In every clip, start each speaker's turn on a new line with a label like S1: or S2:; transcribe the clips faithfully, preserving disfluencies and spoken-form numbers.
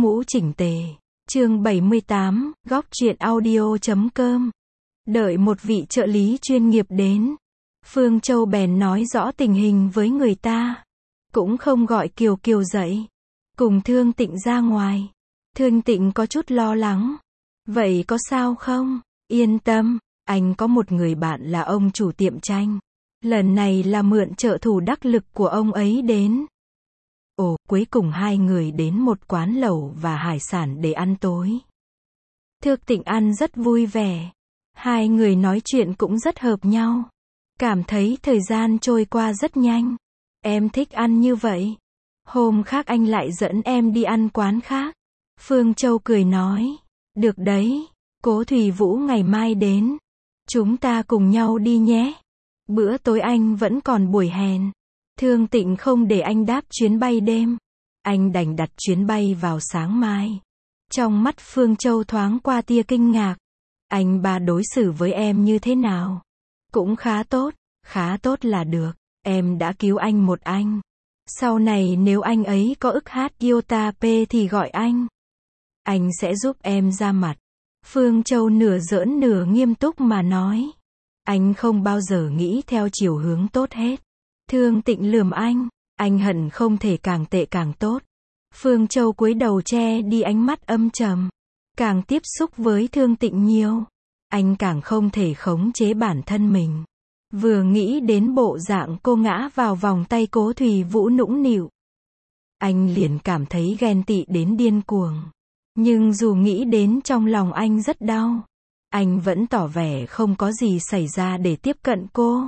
S1: mũ chỉnh tề. Chương bảy mươi tám, góc truyện audio chấm com. Đợi một vị trợ lý chuyên nghiệp đến, Phương Châu bèn nói rõ tình hình với người ta. Cũng không gọi Kiều Kiều dậy. Cùng Thương Tịnh ra ngoài. Thương Tịnh có chút lo lắng. Vậy có sao không? Yên tâm, anh có một người bạn là ông chủ tiệm tranh. Lần này là mượn trợ thủ đắc lực của ông ấy đến. Ồ, cuối cùng hai người đến một quán lẩu và hải sản để ăn tối. Thương Tịnh ăn rất vui vẻ. Hai người nói chuyện cũng rất hợp nhau. Cảm thấy thời gian trôi qua rất nhanh. Em thích ăn như vậy. Hôm khác anh lại dẫn em đi ăn quán khác. Phương Châu cười nói. Được đấy, Cố Thủy Vũ ngày mai đến. Chúng ta cùng nhau đi nhé. Bữa tối anh vẫn còn buổi hẹn. Thương Tịnh không để anh đáp chuyến bay đêm. Anh đành đặt chuyến bay vào sáng mai. Trong mắt Phương Châu thoáng qua tia kinh ngạc. Anh ba đối xử với em như thế nào? Cũng khá tốt, khá tốt là được. Em đã cứu anh một anh. Sau này nếu anh ấy có ức hát iota p thì gọi anh. Anh sẽ giúp em ra mặt. Phương Châu nửa giỡn nửa nghiêm túc mà nói. Anh không bao giờ nghĩ theo chiều hướng tốt hết. Thương Tịnh lườm anh. Anh hận không thể càng tệ càng tốt. Phương Châu cúi đầu che đi ánh mắt âm trầm. Càng tiếp xúc với Thương Tịnh nhiều, anh càng không thể khống chế bản thân mình. Vừa nghĩ đến bộ dạng cô ngã vào vòng tay Cố Thủy Vũ nũng nịu, anh liền cảm thấy ghen tị đến điên cuồng. Nhưng dù nghĩ đến trong lòng anh rất đau, anh vẫn tỏ vẻ không có gì xảy ra để tiếp cận cô.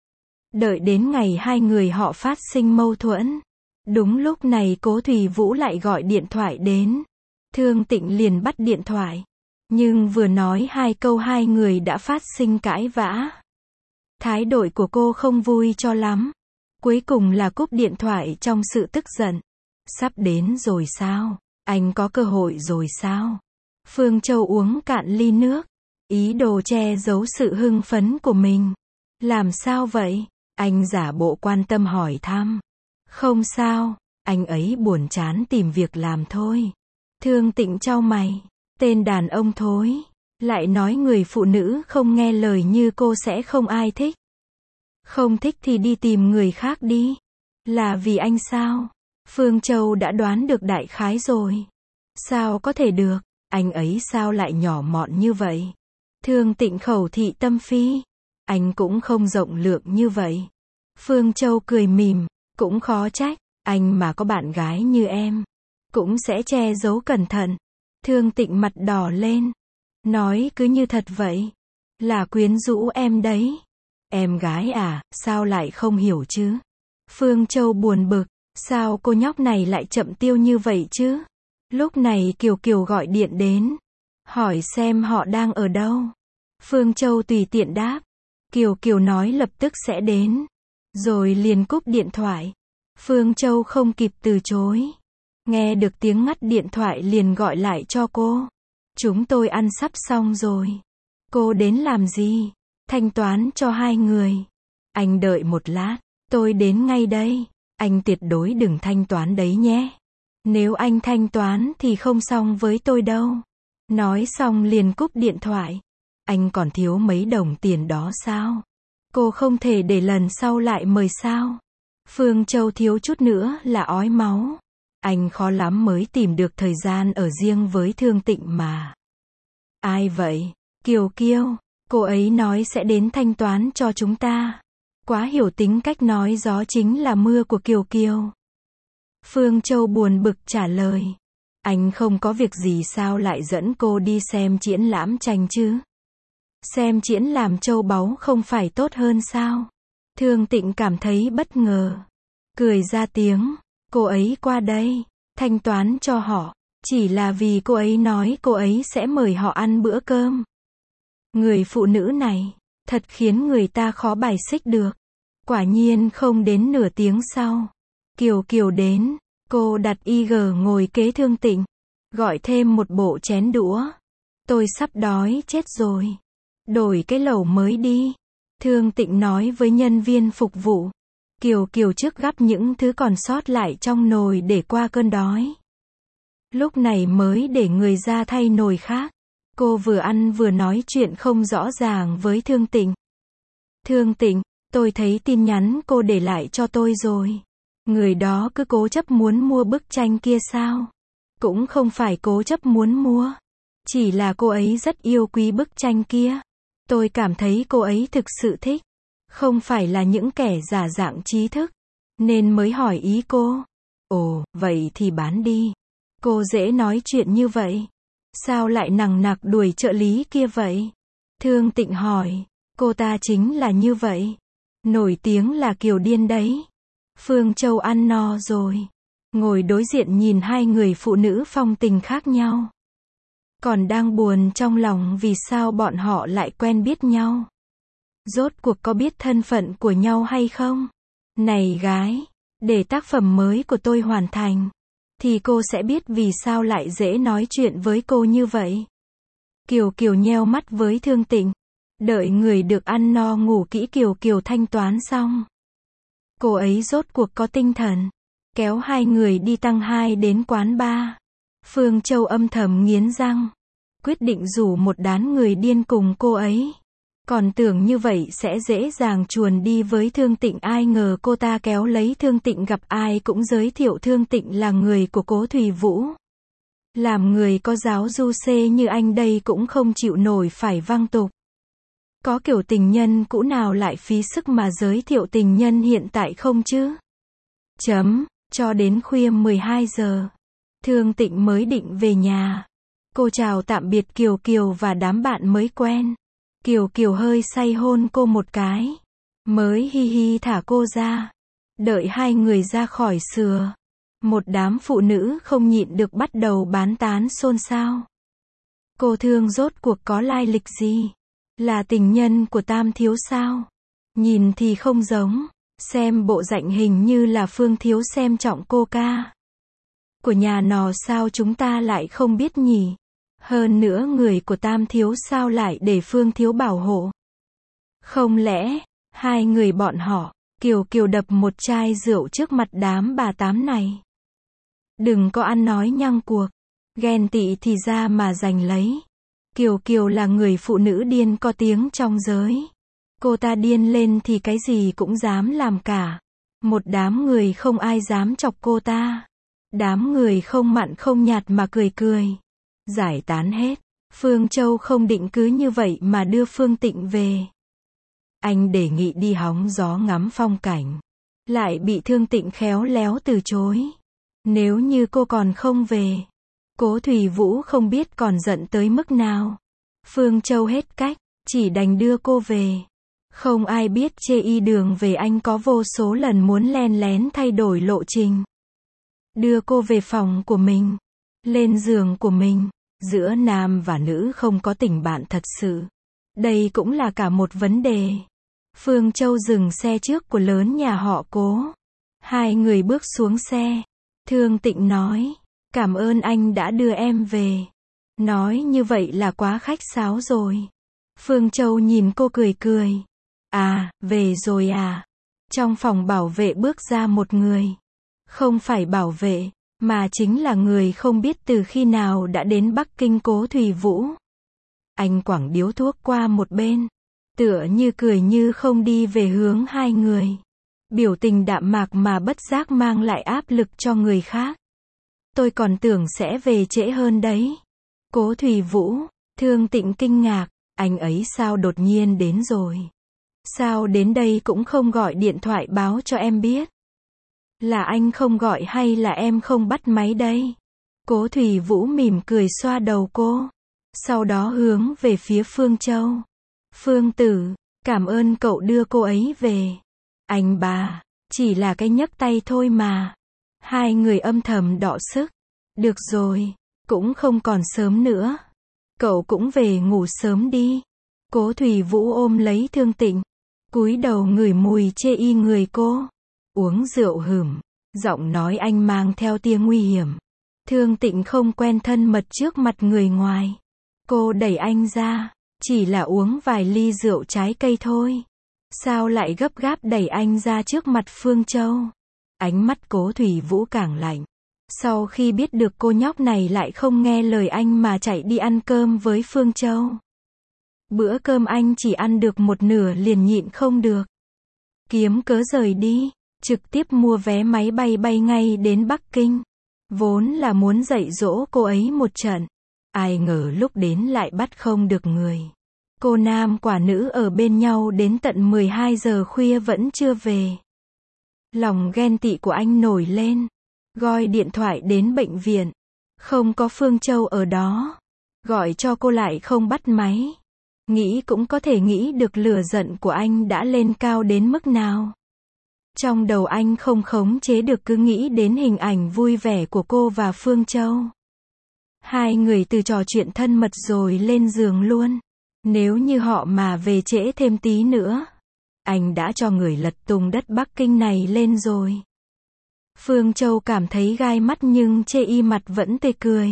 S1: Đợi đến ngày hai người họ phát sinh mâu thuẫn. Đúng lúc này Cố Thủy Vũ lại gọi điện thoại đến. Thương Tịnh liền bắt điện thoại. Nhưng vừa nói hai câu hai người đã phát sinh cãi vã. Thái độ của cô không vui cho lắm. Cuối cùng là cúp điện thoại trong sự tức giận. Sắp đến rồi sao? Anh có cơ hội rồi sao? Phương Châu uống cạn ly nước. Ý đồ che giấu sự hưng phấn của mình. Làm sao vậy? Anh giả bộ quan tâm hỏi thăm. Không sao, anh ấy buồn chán tìm việc làm thôi. Thương Tịnh chau mày. Tên đàn ông thối. Lại nói người phụ nữ không nghe lời như cô sẽ không ai thích. Không thích thì đi tìm người khác đi. Là vì anh sao? Phương Châu đã đoán được đại khái rồi. Sao có thể được? Anh ấy sao lại nhỏ mọn như vậy? Thương Tịnh khẩu thị tâm phi. Anh cũng không rộng lượng như vậy. Phương Châu cười mỉm. Cũng khó trách. Anh mà có bạn gái như em, cũng sẽ che giấu cẩn thận. Thương Tịnh mặt đỏ lên. Nói cứ như thật vậy. Là quyến rũ em đấy. Em gái à, sao lại không hiểu chứ? Phương Châu buồn bực. Sao cô nhóc này lại chậm tiêu như vậy chứ? Lúc này Kiều Kiều gọi điện đến. Hỏi xem họ đang ở đâu. Phương Châu tùy tiện đáp. Kiều Kiều nói lập tức sẽ đến. Rồi liền cúp điện thoại. Phương Châu không kịp từ chối. Nghe được tiếng ngắt điện thoại liền gọi lại cho cô. Chúng tôi ăn sắp xong rồi. Cô đến làm gì? Thanh toán cho hai người. Anh đợi một lát. Tôi đến ngay đây. Anh tuyệt đối đừng thanh toán đấy nhé. Nếu anh thanh toán thì không xong với tôi đâu. Nói xong liền cúp điện thoại. Anh còn thiếu mấy đồng tiền đó sao? Cô không thể để lần sau lại mời sao? Phương Châu thiếu chút nữa là ói máu. Anh khó lắm mới tìm được thời gian ở riêng với Thương Tịnh mà. Ai vậy? Kiều Kiều. Cô ấy nói sẽ đến thanh toán cho chúng ta. Quá hiểu tính cách nói gió chính là mưa của Kiều Kiều. Phương Châu buồn bực trả lời. Anh không có việc gì sao lại dẫn cô đi xem triển lãm tranh chứ? Xem triển lãm châu báu không phải tốt hơn sao? Thương Tịnh cảm thấy bất ngờ. Cười ra tiếng. Cô ấy qua đây. Thanh toán cho họ. Chỉ là vì cô ấy nói cô ấy sẽ mời họ ăn bữa cơm. Người phụ nữ này. Thật khiến người ta khó bài xích được. Quả nhiên không đến nửa tiếng sau. Kiều Kiều đến. Cô đặt i giê ngồi kế Thương Tịnh. Gọi thêm một bộ chén đũa. Tôi sắp đói chết rồi. Đổi cái lẩu mới đi. Thương Tịnh nói với nhân viên phục vụ. Kiều Kiều trước gắp những thứ còn sót lại trong nồi để qua cơn đói. Lúc này mới để người ra thay nồi khác. Cô vừa ăn vừa nói chuyện không rõ ràng với Thương Tịnh. Thương Tịnh, tôi thấy tin nhắn cô để lại cho tôi rồi. Người đó cứ cố chấp muốn mua bức tranh kia sao? Cũng không phải cố chấp muốn mua. Chỉ là cô ấy rất yêu quý bức tranh kia. Tôi cảm thấy cô ấy thực sự thích. Không phải là những kẻ giả dạng trí thức. Nên mới hỏi ý cô. Ồ, vậy thì bán đi. Cô dễ nói chuyện như vậy. Sao lại nằng nặc đuổi trợ lý kia vậy? Thương Tịnh hỏi. Cô ta chính là như vậy. Nổi tiếng là kiểu điên đấy. Phương Châu ăn no rồi. Ngồi đối diện nhìn hai người phụ nữ phong tình khác nhau. Còn đang buồn trong lòng vì sao bọn họ lại quen biết nhau. Rốt cuộc có biết thân phận của nhau hay không? Này gái, để tác phẩm mới của tôi hoàn thành, thì cô sẽ biết vì sao lại dễ nói chuyện với cô như vậy. Kiều Kiều nheo mắt với Thương Tịnh. Đợi người được ăn no ngủ kỹ Kiều Kiều thanh toán xong. Cô ấy rốt cuộc có tinh thần. Kéo hai người đi tăng hai đến quán bar. Phương Châu âm thầm nghiến răng. Quyết định rủ một đám người điên cùng cô ấy. Còn tưởng như vậy sẽ dễ dàng chuồn đi với Thương Tịnh, ai ngờ cô ta kéo lấy Thương Tịnh, gặp ai cũng giới thiệu Thương Tịnh là người của Cố Thủy Vũ. Làm người có giáo du xê như anh đây cũng không chịu nổi phải văng tục. Có kiểu tình nhân cũ nào lại phí sức mà giới thiệu tình nhân hiện tại không chứ? Chấm, cho đến khuya mười hai giờ. Thương Tịnh mới định về nhà. Cô chào tạm biệt Kiều Kiều và đám bạn mới quen. Kiều Kiều hơi say hôn cô một cái. Mới hi hi thả cô ra. Đợi hai người ra khỏi sừa. Một đám phụ nữ không nhịn được bắt đầu bán tán xôn xao. Cô Thương rốt cuộc có lai lịch gì? Là tình nhân của Tam Thiếu sao? Nhìn thì không giống. Xem bộ dạng hình như là Phương Thiếu xem trọng cô ca. Của nhà nò sao chúng ta lại không biết nhỉ? Hơn nữa người của Tam Thiếu sao lại để Phương Thiếu bảo hộ? Không lẽ, hai người bọn họ, Kiều Kiều đập một chai rượu trước mặt đám bà tám này. Đừng có ăn nói nhăng cuộc, ghen tị thì ra mà giành lấy. Kiều Kiều là người phụ nữ điên có tiếng trong giới. Cô ta điên lên thì cái gì cũng dám làm cả. Một đám người không ai dám chọc cô ta. Đám người không mặn không nhạt mà cười cười. Giải tán hết. Phương Châu không định cứ như vậy mà đưa Phương Tịnh về. Anh đề nghị đi hóng gió ngắm phong cảnh. Lại bị Thương Tịnh khéo léo từ chối. Nếu như cô còn không về, Cố Thủy Vũ không biết còn giận tới mức nào. Phương Châu hết cách, chỉ đành đưa cô về. Không ai biết chê y đường về, anh có vô số lần muốn len lén thay đổi lộ trình. Đưa cô về phòng của mình, lên giường của mình. Giữa nam và nữ không có tình bạn thật sự. Đây cũng là cả một vấn đề. Phương Châu dừng xe trước của lớn nhà họ Cố. Hai người bước xuống xe. Thương Tịnh nói, cảm ơn anh đã đưa em về. Nói như vậy là quá khách sáo rồi. Phương Châu nhìn cô cười cười. À, về rồi à. Trong phòng bảo vệ bước ra một người. Không phải bảo vệ, mà chính là người không biết từ khi nào đã đến Bắc Kinh, Cố Thủy Vũ. Anh quẳng điếu thuốc qua một bên. Tựa như cười như không đi về hướng hai người. Biểu tình đạm mạc mà bất giác mang lại áp lực cho người khác. Tôi còn tưởng sẽ về trễ hơn đấy. Cố Thủy Vũ, Thương Tịnh kinh ngạc, anh ấy sao đột nhiên đến rồi? Sao đến đây cũng không gọi điện thoại báo cho em biết? Là anh không gọi hay là em không bắt máy đây? Cố Thủy Vũ mỉm cười xoa đầu cô. Sau đó hướng về phía Phương Châu. Phương tử, cảm ơn cậu đưa cô ấy về. Anh bà, chỉ là cái nhấc tay thôi mà. Hai người âm thầm đọ sức. Được rồi, cũng không còn sớm nữa. Cậu cũng về ngủ sớm đi. Cố Thủy Vũ ôm lấy Thương Tịnh. Cúi đầu ngửi mùi chê y người cô. Uống rượu hửm. Giọng nói anh mang theo tia nguy hiểm. Thương Tịnh không quen thân mật trước mặt người ngoài. Cô đẩy anh ra. Chỉ là uống vài ly rượu trái cây thôi. Sao lại gấp gáp đẩy anh ra trước mặt Phương Châu? Ánh mắt Cố Thủy Vũ càng lạnh. Sau khi biết được cô nhóc này lại không nghe lời anh mà chạy đi ăn cơm với Phương Châu. Bữa cơm anh chỉ ăn được một nửa liền nhịn không được. Kiếm cớ rời đi, trực tiếp mua vé máy bay bay ngay đến Bắc Kinh. Vốn là muốn dạy dỗ cô ấy một trận. Ai ngờ lúc đến lại bắt không được người. Cô nam quả nữ ở bên nhau đến tận mười hai giờ khuya vẫn chưa về. Lòng ghen tị của anh nổi lên. Gọi điện thoại đến bệnh viện. Không có Phương Châu ở đó. Gọi cho cô lại không bắt máy. Nghĩ cũng có thể nghĩ được lửa giận của anh đã lên cao đến mức nào. Trong đầu anh không khống chế được cứ nghĩ đến hình ảnh vui vẻ của cô và Phương Châu. Hai người từ trò chuyện thân mật rồi lên giường luôn. Nếu như họ mà về trễ thêm tí nữa, anh đã cho người lật tung đất Bắc Kinh này lên rồi. Phương Châu cảm thấy gai mắt nhưng chê y mặt vẫn tươi cười.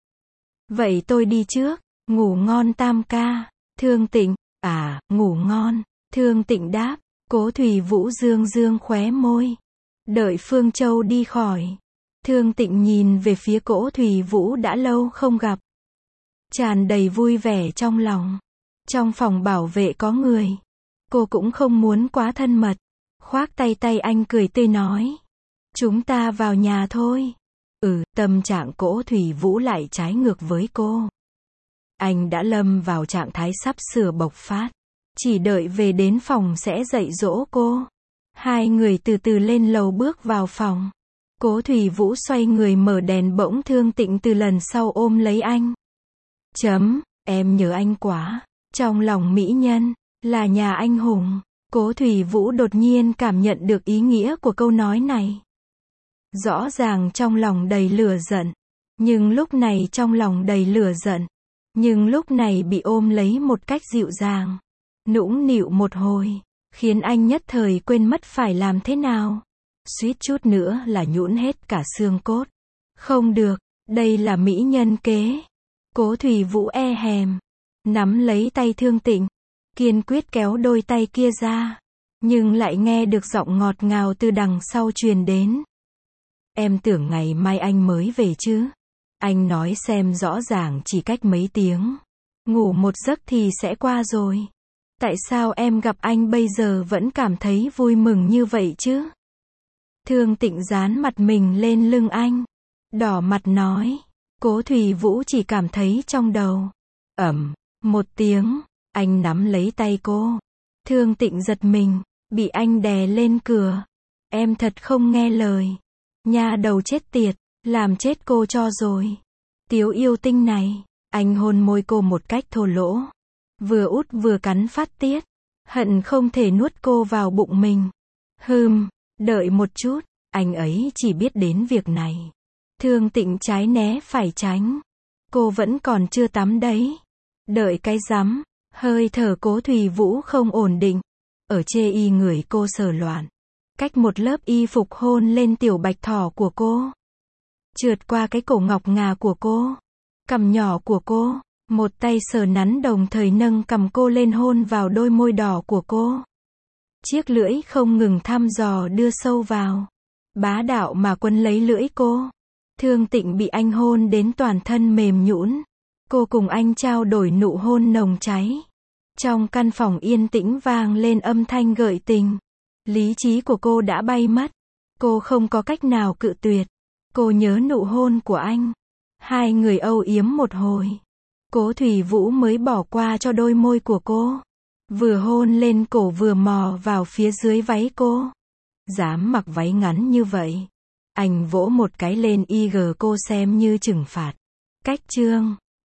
S1: Vậy tôi đi trước, ngủ ngon tam ca. Thương Tịnh, à, ngủ ngon. Thương Tịnh đáp, Cố Thủy Vũ dương dương khóe môi. Đợi Phương Châu đi khỏi. Thương Tịnh nhìn về phía Cố Thủy Vũ đã lâu không gặp. Tràn đầy vui vẻ trong lòng. Trong phòng bảo vệ có người. Cô cũng không muốn quá thân mật. Khoác tay tay anh cười tươi nói. Chúng ta vào nhà thôi. Ừ, tâm trạng Cố Thủy Vũ lại trái ngược với cô. Anh đã lâm vào trạng thái sắp sửa bộc phát. Chỉ đợi về đến phòng sẽ dạy dỗ cô. Hai người từ từ lên lầu bước vào phòng. Cố Thủy Vũ xoay người mở đèn bỗng Thương Tịnh từ lần sau ôm lấy anh. Chấm, em nhớ anh quá. Trong lòng mỹ nhân, là nhà anh hùng. Cố Thủy Vũ đột nhiên cảm nhận được ý nghĩa của câu nói này. Rõ ràng trong lòng đầy lửa giận. Nhưng lúc này trong lòng đầy lửa giận. Nhưng lúc này bị ôm lấy một cách dịu dàng. Nũng nịu một hồi. Khiến anh nhất thời quên mất phải làm thế nào. Suýt chút nữa là nhũn hết cả xương cốt. Không được, đây là mỹ nhân kế. Cố Thủy Vũ e hèm. Nắm lấy tay Thương Tịnh. Kiên quyết kéo đôi tay kia ra. Nhưng lại nghe được giọng ngọt ngào từ đằng sau truyền đến. Em tưởng ngày mai anh mới về chứ. Anh nói xem rõ ràng chỉ cách mấy tiếng. Ngủ một giấc thì sẽ qua rồi. Tại sao em gặp anh bây giờ vẫn cảm thấy vui mừng như vậy chứ? Thương Tịnh dán mặt mình lên lưng anh. Đỏ mặt nói. Cố Thủy Vũ chỉ cảm thấy trong đầu. Ẩm, một tiếng. Anh nắm lấy tay cô. Thương Tịnh giật mình. Bị anh đè lên cửa. Em thật không nghe lời. Nha đầu chết tiệt. Làm chết cô cho rồi. Tiếu yêu tinh này. Anh hôn môi cô một cách thô lỗ. Vừa út vừa cắn phát tiết. Hận không thể nuốt cô vào bụng mình. Hừm, đợi một chút. Anh ấy chỉ biết đến việc này. Thương Tịnh trái né phải tránh. Cô vẫn còn chưa tắm đấy. Đợi cái rắm. Hơi thở Cố Thủy Vũ không ổn định. Ở chê y người cô sờ loạn. Cách một lớp y phục hôn lên tiểu bạch thỏ của cô. Trượt qua cái cổ ngọc ngà của cô. Cằm nhỏ của cô. Một tay sờ nắn đồng thời nâng cằm cô lên hôn vào đôi môi đỏ của cô. Chiếc lưỡi không ngừng thăm dò đưa sâu vào. Bá đạo mà quấn lấy lưỡi cô. Thương Tịnh bị anh hôn đến toàn thân mềm nhũn. Cô cùng anh trao đổi nụ hôn nồng cháy. Trong căn phòng yên tĩnh vang lên âm thanh gợi tình. Lý trí của cô đã bay mất. Cô không có cách nào cự tuyệt. Cô nhớ nụ hôn của anh. Hai người âu yếm một hồi. Cố Thủy Vũ mới bỏ qua cho đôi môi của cô. Vừa hôn lên cổ vừa mò vào phía dưới váy cô. Dám mặc váy ngắn như vậy. Anh vỗ một cái lên y gờ cô xem như trừng phạt. Cách chương